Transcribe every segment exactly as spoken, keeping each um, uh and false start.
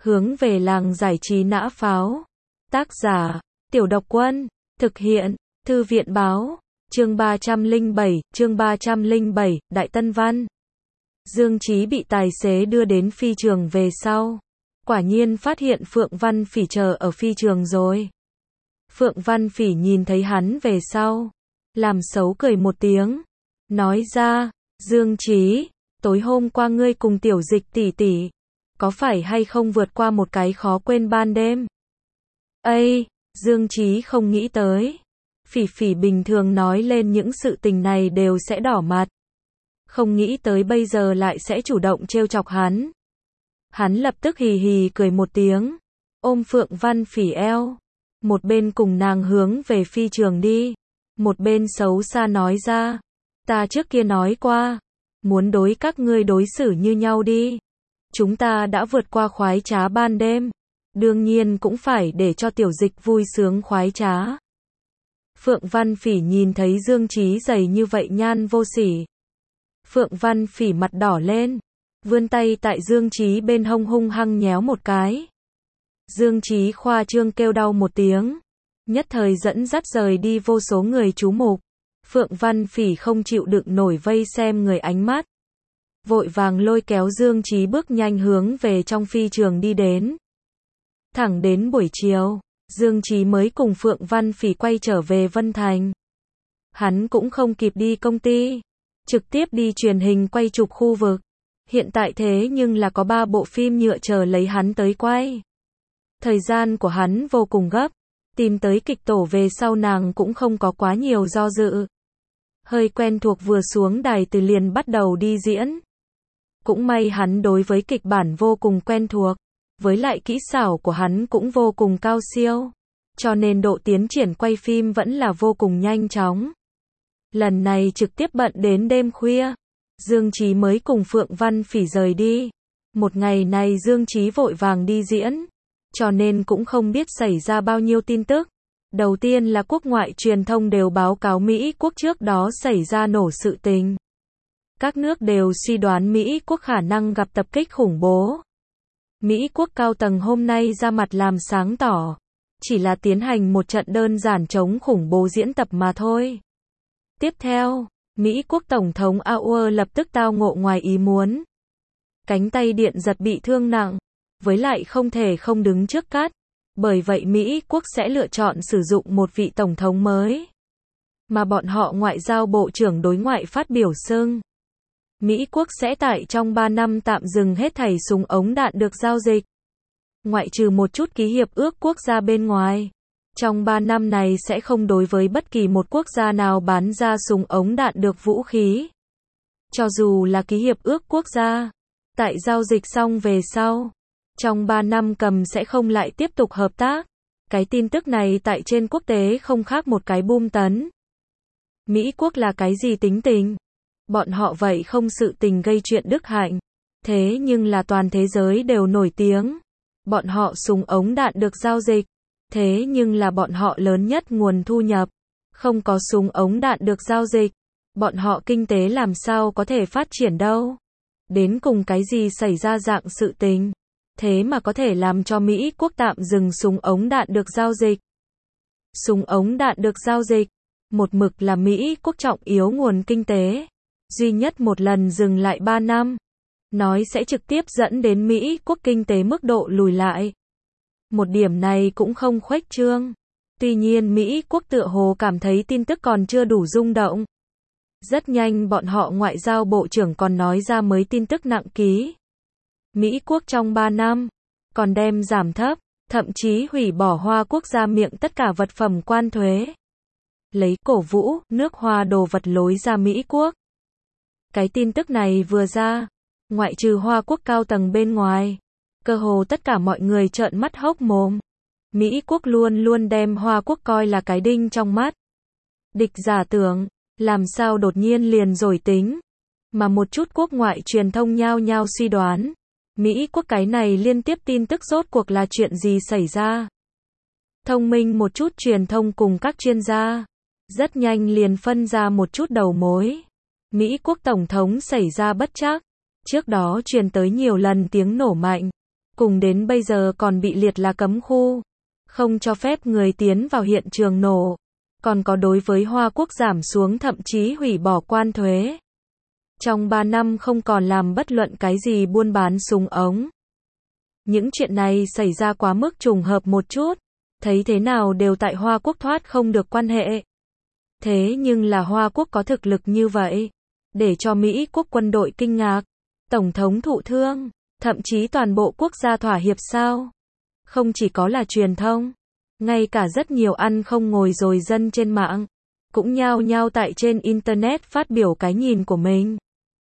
Hướng về làng giải trí nã pháo. Tác giả, Tiểu Độc Quân. Thực hiện, Thư viện báo. Chương ba trăm lẻ bảy, chương ba trăm lẻ bảy, Đại Tân Văn. Dương Chí bị tài xế đưa đến phi trường về sau. Quả nhiên phát hiện Phượng Văn Phỉ chờ ở phi trường rồi. Phượng Văn Phỉ nhìn thấy hắn về sau. Làm xấu cười một tiếng. Nói ra, Dương Chí, tối hôm qua ngươi cùng Tiểu Dịch tỷ tỷ, có phải hay không vượt qua một cái khó quên ban đêm? Ây, Dương Chí không nghĩ tới. Phỉ Phỉ bình thường nói lên những sự tình này đều sẽ đỏ mặt. Không nghĩ tới bây giờ lại sẽ chủ động trêu chọc hắn. Hắn lập tức hì hì cười một tiếng, ôm Phượng Văn Phỉ eo, một bên cùng nàng hướng về phi trường đi, một bên xấu xa nói ra, ta trước kia nói qua, muốn đối các ngươi đối xử như nhau đi. Chúng ta đã vượt qua khoái trá ban đêm, đương nhiên cũng phải để cho Tiểu Dịch vui sướng khoái trá. Phượng Văn Phỉ nhìn thấy Dương Chí dày như vậy nhan vô sỉ. Phượng Văn Phỉ mặt đỏ lên, vươn tay tại Dương Chí bên hông hung hăng nhéo một cái. Dương Chí khoa trương kêu đau một tiếng, nhất thời dẫn dắt rời đi vô số người chú mục. Phượng Văn Phỉ không chịu đựng nổi vây xem người ánh mắt, vội vàng lôi kéo Dương Chí bước nhanh hướng về trong phi trường đi đến. Thẳng đến buổi chiều, Dương Chí mới cùng Phượng Văn Phỉ quay trở về Vân Thành. Hắn cũng không kịp đi công ty, trực tiếp đi truyền hình quay chụp khu vực. Hiện tại thế nhưng là có ba bộ phim nhựa chờ lấy hắn tới quay. Thời gian của hắn vô cùng gấp, tìm tới kịch tổ về sau nàng cũng không có quá nhiều do dự. Hơi quen thuộc vừa xuống đài từ liền bắt đầu đi diễn. Cũng may hắn đối với kịch bản vô cùng quen thuộc, với lại kỹ xảo của hắn cũng vô cùng cao siêu, cho nên độ tiến triển quay phim vẫn là vô cùng nhanh chóng. Lần này trực tiếp bận đến đêm khuya, Dương Chí mới cùng Phượng Văn Phỉ rời đi. Một ngày này Dương Chí vội vàng đi diễn, cho nên cũng không biết xảy ra bao nhiêu tin tức. Đầu tiên là quốc ngoại truyền thông đều báo cáo Mỹ quốc trước đó xảy ra nổ sự tình. Các nước đều suy đoán Mỹ quốc khả năng gặp tập kích khủng bố. Mỹ quốc cao tầng hôm nay ra mặt làm sáng tỏ, chỉ là tiến hành một trận đơn giản chống khủng bố diễn tập mà thôi. Tiếp theo, Mỹ quốc Tổng thống Auer lập tức tao ngộ ngoài ý muốn. Cánh tay điện giật bị thương nặng, với lại không thể không đứng trước cát. Bởi vậy Mỹ quốc sẽ lựa chọn sử dụng một vị Tổng thống mới. Mà bọn họ Ngoại giao Bộ trưởng Đối ngoại phát biểu xưng, Mỹ quốc sẽ tại trong ba năm tạm dừng hết thảy súng ống đạn được giao dịch. Ngoại trừ một chút ký hiệp ước quốc gia bên ngoài. Trong ba năm này sẽ không đối với bất kỳ một quốc gia nào bán ra súng ống đạn được vũ khí. Cho dù là ký hiệp ước quốc gia, tại giao dịch xong về sau, trong ba năm cầm sẽ không lại tiếp tục hợp tác. Cái tin tức này tại trên quốc tế không khác một cái boom tấn. Mỹ quốc là cái gì tính tình? Bọn họ vậy không sự tình gây chuyện đức hạnh. Thế nhưng là toàn thế giới đều nổi tiếng. Bọn họ súng ống đạn được giao dịch. Thế nhưng là bọn họ lớn nhất nguồn thu nhập. Không có súng ống đạn được giao dịch, bọn họ kinh tế làm sao có thể phát triển đâu. Đến cùng cái gì xảy ra dạng sự tình, thế mà có thể làm cho Mỹ quốc tạm dừng súng ống đạn được giao dịch. Súng ống đạn được giao dịch, một mực là Mỹ quốc trọng yếu nguồn kinh tế. Duy nhất một lần dừng lại ba năm, nói sẽ trực tiếp dẫn đến Mỹ quốc kinh tế mức độ lùi lại. Một điểm này cũng không khuếch trương. Tuy nhiên Mỹ quốc tựa hồ cảm thấy tin tức còn chưa đủ rung động. Rất nhanh bọn họ Ngoại giao Bộ trưởng còn nói ra mới tin tức nặng ký. Mỹ quốc trong ba năm, còn đem giảm thấp, thậm chí hủy bỏ Hoa quốc ra miệng tất cả vật phẩm quan thuế. Lấy cổ vũ, nước Hoa đồ vật lối ra Mỹ quốc. Cái tin tức này vừa ra, ngoại trừ Hoa quốc cao tầng bên ngoài, cơ hồ tất cả mọi người trợn mắt hốc mồm. Mỹ quốc luôn luôn đem Hoa quốc coi là cái đinh trong mắt. Địch giả tưởng, làm sao đột nhiên liền rồi tính. Mà một chút quốc ngoại truyền thông nhao nhao suy đoán, Mỹ quốc cái này liên tiếp tin tức rốt cuộc là chuyện gì xảy ra. Thông minh một chút truyền thông cùng các chuyên gia, rất nhanh liền phân ra một chút đầu mối. Mỹ quốc Tổng thống xảy ra bất trắc. Trước đó truyền tới nhiều lần tiếng nổ mạnh. cùng đến bây giờ còn bị liệt là cấm khu, không cho phép người tiến vào hiện trường nổ, còn có đối với Hoa Quốc giảm xuống thậm chí hủy bỏ quan thuế. Trong ba năm không còn làm bất luận cái gì buôn bán súng ống. Những chuyện này xảy ra quá mức trùng hợp một chút, thấy thế nào đều tại Hoa Quốc thoát không được quan hệ. Thế nhưng là Hoa Quốc có thực lực như vậy, để cho Mỹ quốc quân đội kinh ngạc, Tổng thống thụ thương, thậm chí toàn bộ quốc gia thỏa hiệp sao? Không chỉ có là truyền thông, ngay cả rất nhiều ăn không ngồi rồi dân trên mạng, cũng nhao nhao tại trên Internet phát biểu cái nhìn của mình.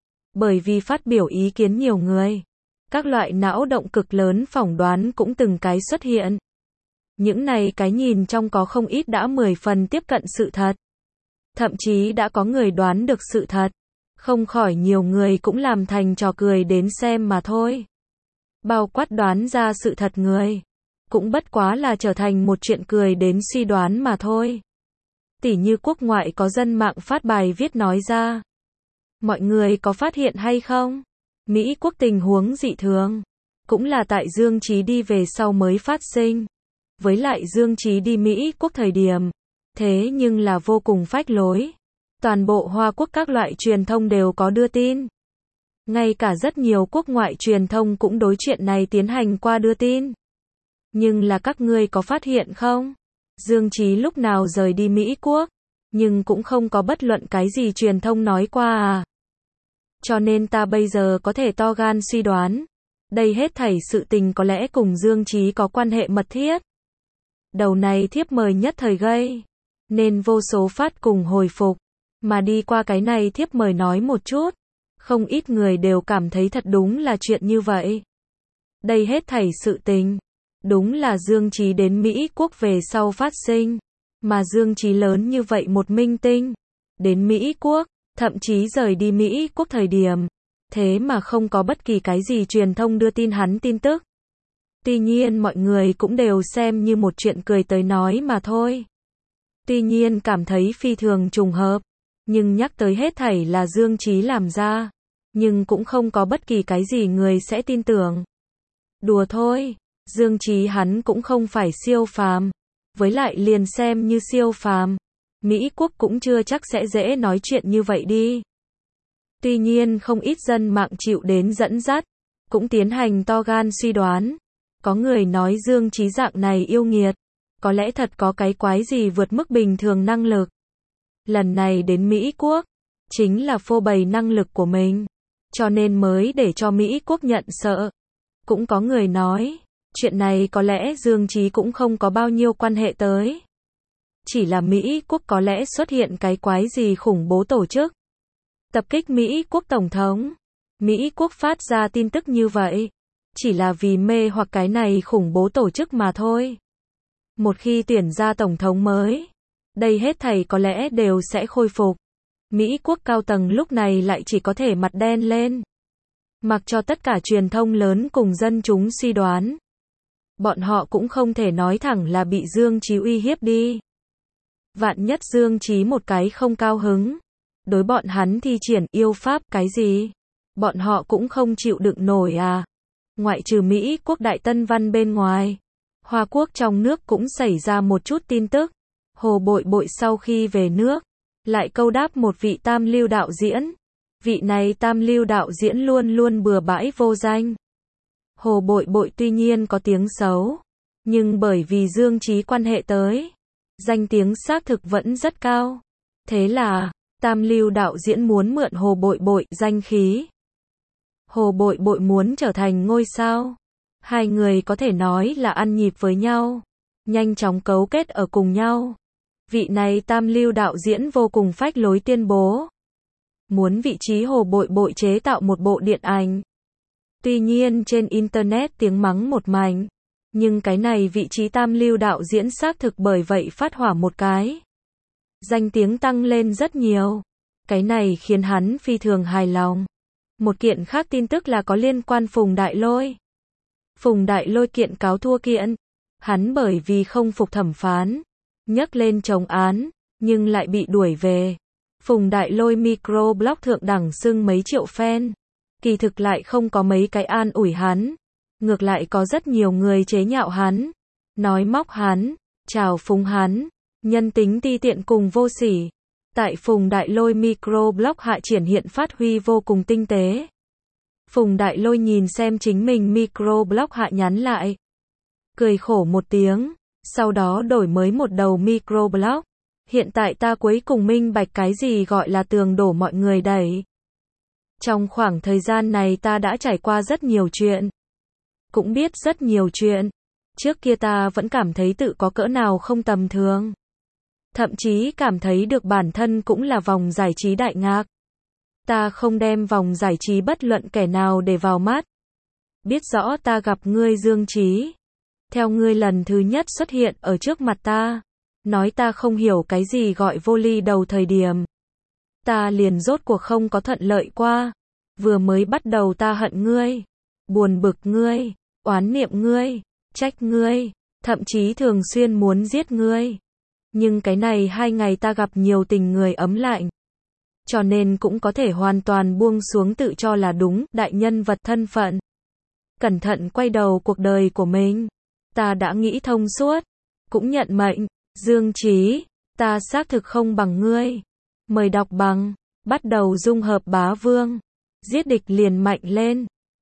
Bởi vì phát biểu ý kiến nhiều người, các loại não động cực lớn phỏng đoán cũng từng cái xuất hiện. Những này cái nhìn trong có không ít đã mười phần tiếp cận sự thật. Thậm chí đã có người đoán được sự thật. Không khỏi nhiều người cũng làm thành trò cười đến xem mà thôi. Bao quát đoán ra sự thật người, cũng bất quá là trở thành một chuyện cười đến suy đoán mà thôi. Tỉ như quốc ngoại có dân mạng phát bài viết nói ra. Mọi người có phát hiện hay không? Mỹ quốc tình huống dị thường, cũng là tại Dương Chí đi về sau mới phát sinh. Với lại Dương Chí đi Mỹ quốc thời điểm, thế nhưng là vô cùng phách lối. Toàn bộ Hoa Quốc các loại truyền thông đều có đưa tin. Ngay cả rất nhiều quốc ngoại truyền thông cũng đối chuyện này tiến hành qua đưa tin. Nhưng là các ngươi có phát hiện không? Dương Chí lúc nào rời đi Mỹ quốc, nhưng cũng không có bất luận cái gì truyền thông nói qua à. Cho nên ta bây giờ có thể to gan suy đoán, đây hết thảy sự tình có lẽ cùng Dương Chí có quan hệ mật thiết. Đầu này thiếp mời nhất thời gây nên vô số phát cùng hồi phục, mà đi qua cái này thiếp mời nói một chút, không ít người đều cảm thấy thật đúng là chuyện như vậy. Đây hết thảy sự tình, đúng là Dương Chí đến Mỹ quốc về sau phát sinh, mà Dương Chí lớn như vậy một minh tinh, đến Mỹ quốc, thậm chí rời đi Mỹ quốc thời điểm, thế mà không có bất kỳ cái gì truyền thông đưa tin hắn tin tức. Tuy nhiên mọi người cũng đều xem như một chuyện cười tới nói mà thôi. Tuy nhiên cảm thấy phi thường trùng hợp, nhưng nhắc tới hết thảy là Dương Chí làm ra, nhưng cũng không có bất kỳ cái gì người sẽ tin tưởng. Đùa thôi, Dương Chí hắn cũng không phải siêu phàm, với lại liền xem như siêu phàm, Mỹ quốc cũng chưa chắc sẽ dễ nói chuyện như vậy đi. Tuy nhiên không ít dân mạng chịu đến dẫn dắt, cũng tiến hành to gan suy đoán. Có người nói Dương Chí dạng này yêu nghiệt, có lẽ thật có cái quái gì vượt mức bình thường năng lực. Lần này đến Mỹ quốc, chính là phô bày năng lực của mình, cho nên mới để cho Mỹ quốc nhận sợ. Cũng có người nói, chuyện này có lẽ Dương Chí cũng không có bao nhiêu quan hệ tới. Chỉ là Mỹ quốc có lẽ xuất hiện cái quái gì khủng bố tổ chức. Tập kích Mỹ quốc tổng thống. Mỹ quốc phát ra tin tức như vậy, chỉ là vì mê hoặc cái này khủng bố tổ chức mà thôi. Một khi tuyển ra tổng thống mới, đây hết thảy có lẽ đều sẽ khôi phục. Mỹ quốc cao tầng lúc này lại chỉ có thể mặt đen lên. Mặc cho tất cả truyền thông lớn cùng dân chúng suy đoán. Bọn họ cũng không thể nói thẳng là bị Dương Chí uy hiếp đi. Vạn nhất Dương Chí một cái không cao hứng, đối bọn hắn thi triển yêu pháp cái gì, bọn họ cũng không chịu đựng nổi à. Ngoại trừ Mỹ quốc Đại Tân Văn bên ngoài, Hoa Quốc trong nước cũng xảy ra một chút tin tức. Hồ Bội Bội sau khi về nước, lại câu đáp một vị tam lưu đạo diễn. Vị này tam lưu đạo diễn luôn luôn bừa bãi vô danh. Hồ Bội Bội tuy nhiên có tiếng xấu, nhưng bởi vì Dương Chí quan hệ tới, danh tiếng xác thực vẫn rất cao. Thế là, tam lưu đạo diễn muốn mượn Hồ Bội Bội danh khí. Hồ Bội Bội muốn trở thành ngôi sao. Hai người có thể nói là ăn nhịp với nhau, nhanh chóng cấu kết ở cùng nhau. Vị này tam lưu đạo diễn vô cùng phách lối tuyên bố muốn vị trí Hồ Bội Bội chế tạo một bộ điện ảnh. Tuy nhiên trên Internet tiếng mắng một mảnh, nhưng cái này vị trí tam lưu đạo diễn xác thực bởi vậy phát hỏa một cái. Danh tiếng tăng lên rất nhiều. Cái này khiến hắn phi thường hài lòng. Một kiện khác tin tức là có liên quan Phùng Đại Lôi. Phùng Đại Lôi kiện cáo thua kiện. Hắn bởi vì không phục thẩm phán, nhấc lên chống án, nhưng lại bị đuổi về. Phùng Đại Lôi microblog thượng đẳng xưng mấy triệu fan. Kỳ thực lại không có mấy cái an ủi hắn. Ngược lại có rất nhiều người chế nhạo hắn, nói móc hắn, trào phúng hắn, nhân tính ti tiện cùng vô sỉ. Tại Phùng Đại Lôi microblog hạ triển hiện phát huy vô cùng tinh tế. Phùng Đại Lôi nhìn xem chính mình microblog hạ nhắn lại. Cười khổ một tiếng, sau đó đổi mới một đầu microblog. Hiện tại ta cuối cùng minh bạch cái gì gọi là tường đổ mọi người đẩy. Trong khoảng thời gian này ta đã trải qua rất nhiều chuyện. Cũng biết rất nhiều chuyện. Trước kia ta vẫn cảm thấy tự có cỡ nào không tầm thường. Thậm chí cảm thấy được bản thân cũng là vòng giải trí đại ngạc. Ta không đem vòng giải trí bất luận kẻ nào để vào mắt. Biết rõ ta gặp ngươi Dương Trí. Theo ngươi lần thứ nhất xuất hiện ở trước mặt ta. Nói ta không hiểu cái gì gọi vô ly đầu thời điểm. Ta liền rốt cuộc không có thuận lợi qua. Vừa mới bắt đầu ta hận ngươi. Buồn bực ngươi. Oán niệm ngươi. Trách ngươi. Thậm chí thường xuyên muốn giết ngươi. Nhưng cái này hai ngày ta gặp nhiều tình người ấm lạnh. Cho nên cũng có thể hoàn toàn buông xuống tự cho là đúng, đại nhân vật thân phận. Cẩn thận quay đầu cuộc đời của mình. Ta đã nghĩ thông suốt. Cũng nhận mệnh. Dương Trí, ta xác thực không bằng ngươi. Mời đọc bằng. Bắt đầu dung hợp bá vương. Giết địch liền mạnh lên.